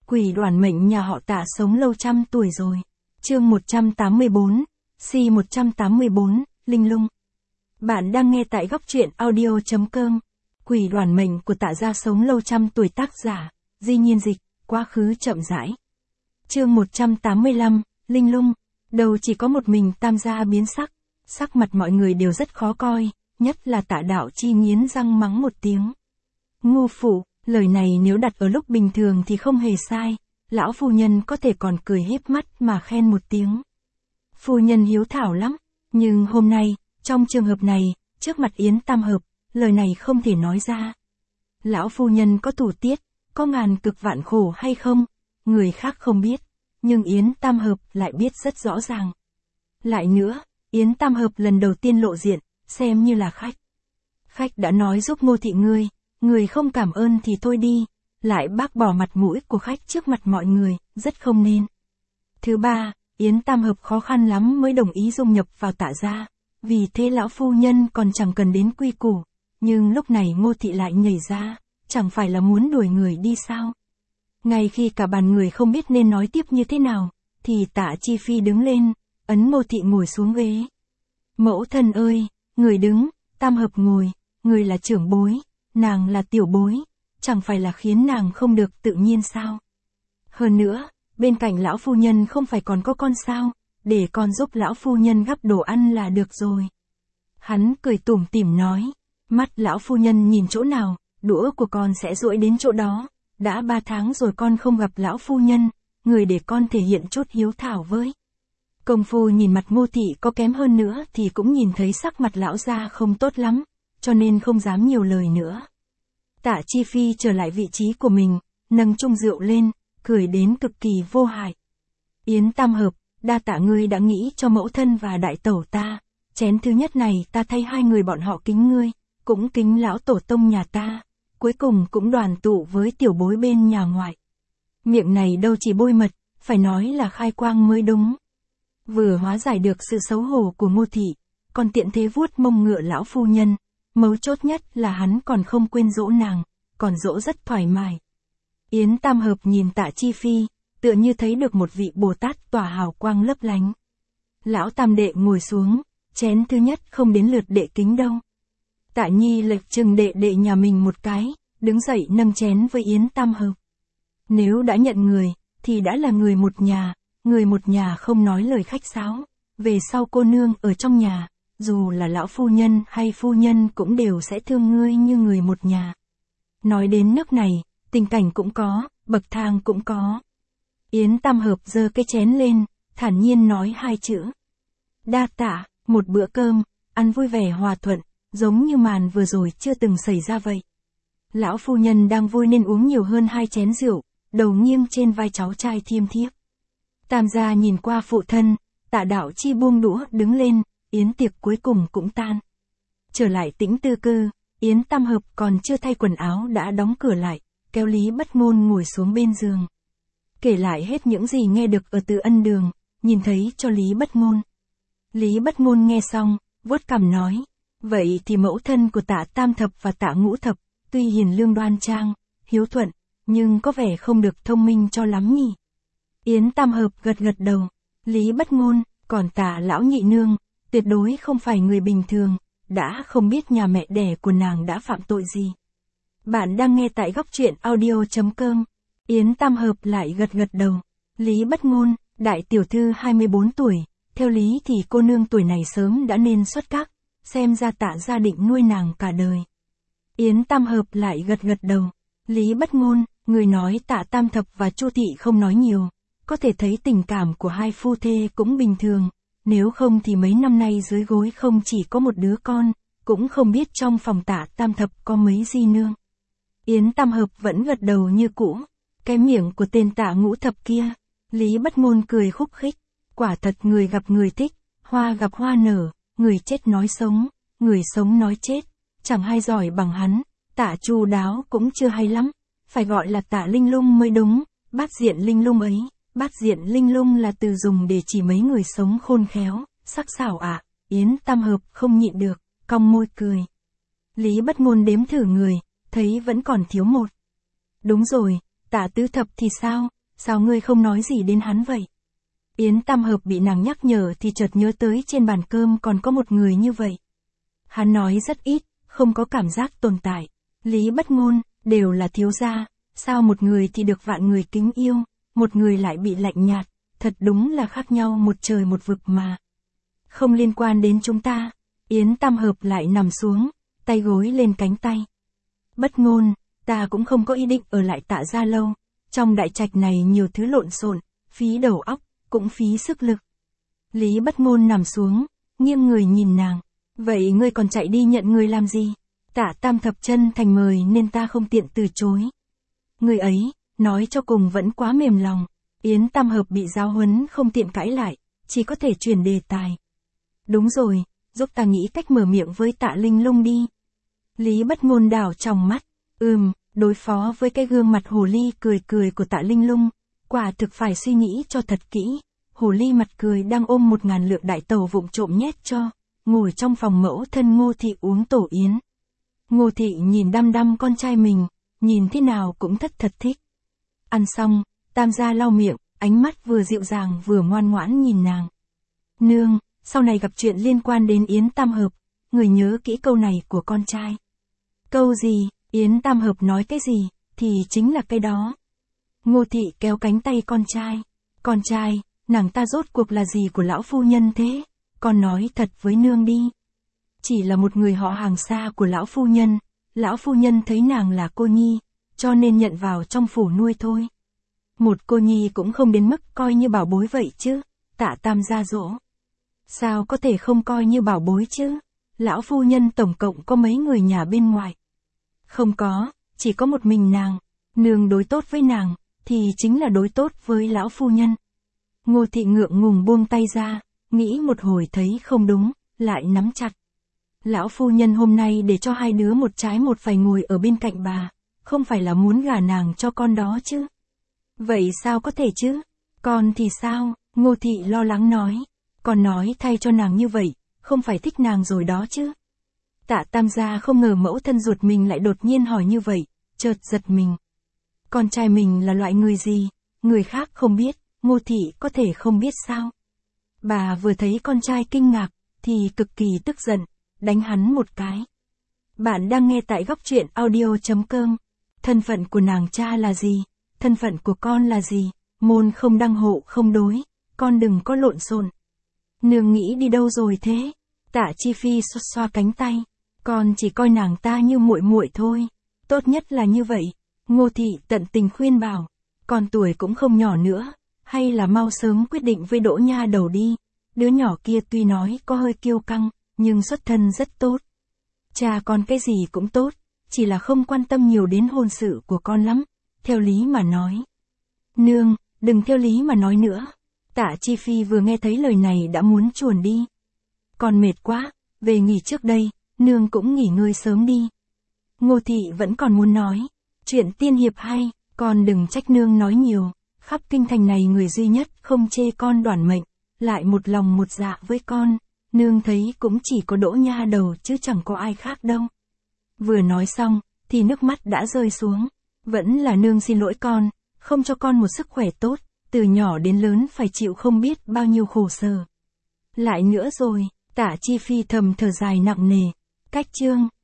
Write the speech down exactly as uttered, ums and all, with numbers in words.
Quỷ đoản mệnh nhà họ Tạ sống lâu trăm tuổi rồi. Chương một trăm tám mươi tư, C một trăm tám mươi tư, Linh Lung. Bạn đang nghe tại góc truyện audio chấm com. Quỷ đoản mệnh của Tạ gia sống lâu trăm tuổi, tác giả Di Nhiên Dịch, quá khứ chậm rãi. Chương một trăm tám mươi lăm, Linh Lung. Đầu chỉ có một mình Tam gia biến sắc, sắc mặt mọi người đều rất khó coi, nhất là Tạ Đạo Chi nghiến răng mắng một tiếng. Ngu phụ, lời này nếu đặt ở lúc bình thường thì không hề sai, lão phu nhân có thể còn cười híp mắt mà khen một tiếng. Phu nhân hiếu thảo lắm, nhưng hôm nay, trong trường hợp này, trước mặt Yến Tam Hợp, lời này không thể nói ra. Lão phu nhân có thủ tiết, có ngàn cực vạn khổ hay không, người khác không biết, nhưng Yến Tam Hợp lại biết rất rõ ràng. Lại nữa, Yến Tam Hợp lần đầu tiên lộ diện, xem như là khách. Khách đã nói giúp Ngô thị ngươi, người không cảm ơn thì thôi đi, lại bác bỏ mặt mũi của khách trước mặt mọi người, rất không nên. Thứ ba, Yến Tam Hợp khó khăn lắm mới đồng ý dung nhập vào Tạ gia, vì thế lão phu nhân còn chẳng cần đến quy củ, nhưng lúc này Ngô thị lại nhảy ra, chẳng phải là muốn đuổi người đi sao? Ngay khi cả bàn người không biết nên nói tiếp như thế nào, thì Tạ Chi Phi đứng lên, ấn Ngô thị ngồi xuống ghế. Mẫu thân ơi, người đứng, Tam Hợp ngồi, người là trưởng bối, nàng là tiểu bối, chẳng phải là khiến nàng không được tự nhiên sao? Hơn nữa, bên cạnh lão phu nhân không phải còn có con sao, để con giúp lão phu nhân gắp đồ ăn là được rồi. Hắn cười tủm tỉm nói, mắt lão phu nhân nhìn chỗ nào, đũa của con sẽ duỗi đến chỗ đó, đã ba tháng rồi con không gặp lão phu nhân, người để con thể hiện chút hiếu thảo với. Công phu nhìn mặt Ngô thị có kém hơn nữa thì cũng nhìn thấy sắc mặt lão gia không tốt lắm, cho nên không dám nhiều lời nữa. Tạ Chi Phi trở lại vị trí của mình, nâng chung rượu lên, cười đến cực kỳ vô hại. Yến Tam Hợp, đa tạ ngươi đã nghĩ cho mẫu thân và đại tẩu ta, chén thứ nhất này ta thay hai người bọn họ kính ngươi, cũng kính lão tổ tông nhà ta, cuối cùng cũng đoàn tụ với tiểu bối bên nhà ngoại. Miệng này đâu chỉ bôi mật, phải nói là khai quang mới đúng. Vừa hóa giải được sự xấu hổ của Ngô thị, còn tiện thế vuốt mông ngựa lão phu nhân, mấu chốt nhất là hắn còn không quên dỗ nàng, còn dỗ rất thoải mái. Yến Tam Hợp nhìn Tạ Chi Phi, tựa như thấy được một vị Bồ Tát tỏa hào quang lấp lánh. Lão Tam đệ ngồi xuống, chén thứ nhất không đến lượt đệ kính đâu. Tạ Nhi lệch chừng đệ đệ nhà mình một cái, đứng dậy nâng chén với Yến Tam Hợp. Nếu đã nhận người, thì đã là người một nhà, người một nhà không nói lời khách sáo, về sau cô nương ở trong nhà, dù là lão phu nhân hay phu nhân cũng đều sẽ thương ngươi như người một nhà. Nói đến nước này, tình cảnh cũng có, bậc thang cũng có. Yến Tam Hợp giơ cái chén lên, thản nhiên nói hai chữ. Đa tạ, một bữa cơm, ăn vui vẻ hòa thuận, giống như màn vừa rồi chưa từng xảy ra vậy. Lão phu nhân đang vui nên uống nhiều hơn hai chén rượu, đầu nghiêng trên vai cháu trai thiêm thiếp. Tam gia nhìn qua phụ thân, Tạ Đạo Chi buông đũa đứng lên, yến tiệc cuối cùng cũng tan. Trở lại tĩnh tư cư, Yến Tam Hợp còn chưa thay quần áo đã đóng cửa lại, kéo Lý Bất Ngôn ngồi xuống bên giường. Kể lại hết những gì nghe được ở Từ Ân Đường, nhìn thấy cho Lý Bất Ngôn. Lý Bất Ngôn nghe xong, vuốt cằm nói, vậy thì mẫu thân của Tạ Tam Thập và Tạ Ngũ Thập, tuy hiền lương đoan trang, hiếu thuận, nhưng có vẻ không được thông minh cho lắm nhỉ. Yến Tam Hợp gật gật đầu, Lý Bất Ngôn, còn Tạ lão nhị nương, tuyệt đối không phải người bình thường, đã không biết nhà mẹ đẻ của nàng đã phạm tội gì. Bạn đang nghe tại góc truyện audio chấm com. Yến Tam Hợp lại gật gật đầu. Lý Bất Ngôn, đại tiểu thư hai mươi bốn tuổi, theo lý thì cô nương tuổi này sớm đã nên xuất các, xem ra Tạ gia định nuôi nàng cả đời. Yến Tam Hợp lại gật gật đầu. Lý Bất Ngôn, người nói Tạ Tam Thập và Chu thị không nói nhiều, có thể thấy tình cảm của hai phu thê cũng bình thường, nếu không thì mấy năm nay dưới gối không chỉ có một đứa con, cũng không biết trong phòng Tạ Tam Thập có mấy di nương. Yến Tam Hợp vẫn gật đầu như cũ. Cái miệng của tên Tạ Ngũ Thập kia, Lý Bất Ngôn cười khúc khích, quả thật người gặp người thích, hoa gặp hoa nở, người chết nói sống, người sống nói chết, chẳng hay giỏi bằng hắn, Tạ chu đáo cũng chưa hay lắm, phải gọi là Tạ Linh Lung mới đúng, bát diện Linh Lung ấy, bát diện Linh Lung là từ dùng để chỉ mấy người sống khôn khéo, sắc sảo ạ. À. Yến Tam Hợp không nhịn được, cong môi cười. Lý Bất Ngôn đếm thử người, thấy vẫn còn thiếu một. Đúng rồi, Tạ Tứ Thập thì sao, sao ngươi không nói gì đến hắn vậy? Yến Tam Hợp bị nàng nhắc nhở thì chợt nhớ tới trên bàn cơm còn có một người như vậy. Hắn nói rất ít, không có cảm giác tồn tại. Lý Bất Ngôn, đều là thiếu gia, sao một người thì được vạn người kính yêu, một người lại bị lạnh nhạt, thật đúng là khác nhau một trời một vực mà. Không liên quan đến chúng ta. Yến Tam Hợp lại nằm xuống, tay gối lên cánh tay. Bất Ngôn, ta cũng không có ý định ở lại Tạ gia lâu, trong đại trạch này nhiều thứ lộn xộn, phí đầu óc, cũng phí sức lực. Lý Bất Ngôn nằm xuống, nghiêng người nhìn nàng, vậy ngươi còn chạy đi nhận người làm gì? Tạ Tam Thập chân thành mời nên ta không tiện từ chối. Người ấy, nói cho cùng vẫn quá mềm lòng. Yến Tam Hợp bị giáo huấn không tiện cãi lại, chỉ có thể chuyển đề tài. Đúng rồi, giúp ta nghĩ cách mở miệng với Tạ Linh Lung đi. Lý Bất Ngôn đảo trong mắt, ừm, đối phó với cái gương mặt hồ ly cười cười của Tạ Linh Lung, quả thực phải suy nghĩ cho thật kỹ. Hồ ly mặt cười đang ôm một ngàn lượng đại tàu vụng trộm nhét cho, ngồi trong phòng mẫu thân Ngô Thị uống tổ yến. Ngô Thị nhìn đăm đăm con trai mình, nhìn thế nào cũng thất thật thích. Ăn xong, Tam gia lau miệng, ánh mắt vừa dịu dàng vừa ngoan ngoãn nhìn nàng. Nương, sau này gặp chuyện liên quan đến Yến Tam Hợp, người nhớ kỹ câu này của con trai. Câu gì? Yến Tam Hợp nói cái gì, thì chính là cái đó. Ngô Thị kéo cánh tay con trai. Con trai, nàng ta rốt cuộc là gì của lão phu nhân thế? Con nói thật với nương đi. Chỉ là một người họ hàng xa của lão phu nhân, lão phu nhân thấy nàng là cô nhi, cho nên nhận vào trong phủ nuôi thôi. Một cô nhi cũng không đến mức coi như bảo bối vậy chứ, Tạ Tam gia dỗ. Sao có thể không coi như bảo bối chứ? Lão phu nhân tổng cộng có mấy người nhà bên ngoài? Không có, chỉ có một mình nàng. Nương đối tốt với nàng, thì chính là đối tốt với lão phu nhân. Ngô Thị ngượng ngùng buông tay ra, nghĩ một hồi thấy không đúng, lại nắm chặt. Lão phu nhân hôm nay để cho hai đứa một trái một phải ngồi ở bên cạnh bà, không phải là muốn gả nàng cho con đó chứ. Vậy sao có thể chứ? Con thì sao? Ngô Thị lo lắng nói. Con nói thay cho nàng như vậy, không phải thích nàng rồi đó chứ. Tạ Tam gia không ngờ mẫu thân ruột mình lại đột nhiên hỏi như vậy, chợt giật mình. Con trai mình là loại người gì? Người khác không biết, Ngô Thị có thể không biết sao? Bà vừa thấy con trai kinh ngạc, thì cực kỳ tức giận, đánh hắn một cái. Bạn đang nghe tại góc truyện audio chấm com. Thân phận của nàng cha là gì? Thân phận của con là gì? Môn không đăng hộ không đối, con đừng có lộn xộn. Nương nghĩ đi đâu rồi thế? Tạ Chi Phi xoa xoa cánh tay, con chỉ coi nàng ta như muội muội thôi, tốt nhất là như vậy. Ngô Thị tận tình khuyên bảo, con tuổi cũng không nhỏ nữa, hay là mau sớm quyết định với Đỗ nha đầu đi. Đứa nhỏ kia tuy nói có hơi kiêu căng, nhưng xuất thân rất tốt. Cha con cái gì cũng tốt, chỉ là không quan tâm nhiều đến hôn sự của con lắm, theo lý mà nói. Nương, đừng theo lý mà nói nữa. Tạ Chi Phi vừa nghe thấy lời này đã muốn chuồn đi. Con mệt quá, về nghỉ trước đây, nương cũng nghỉ ngơi sớm đi. Ngô Thị vẫn còn muốn nói, chuyện tiên hiệp hay, con đừng trách nương nói nhiều, khắp kinh thành này người duy nhất không chê con đoản mệnh, lại một lòng một dạ với con, nương thấy cũng chỉ có Đỗ nha đầu chứ chẳng có ai khác đâu. Vừa nói xong, thì nước mắt đã rơi xuống, vẫn là nương xin lỗi con, không cho con một sức khỏe tốt, từ nhỏ đến lớn phải chịu không biết bao nhiêu khổ sở. Lại nữa rồi, Tạ Chi Phi thầm thở dài nặng nề, cách chương.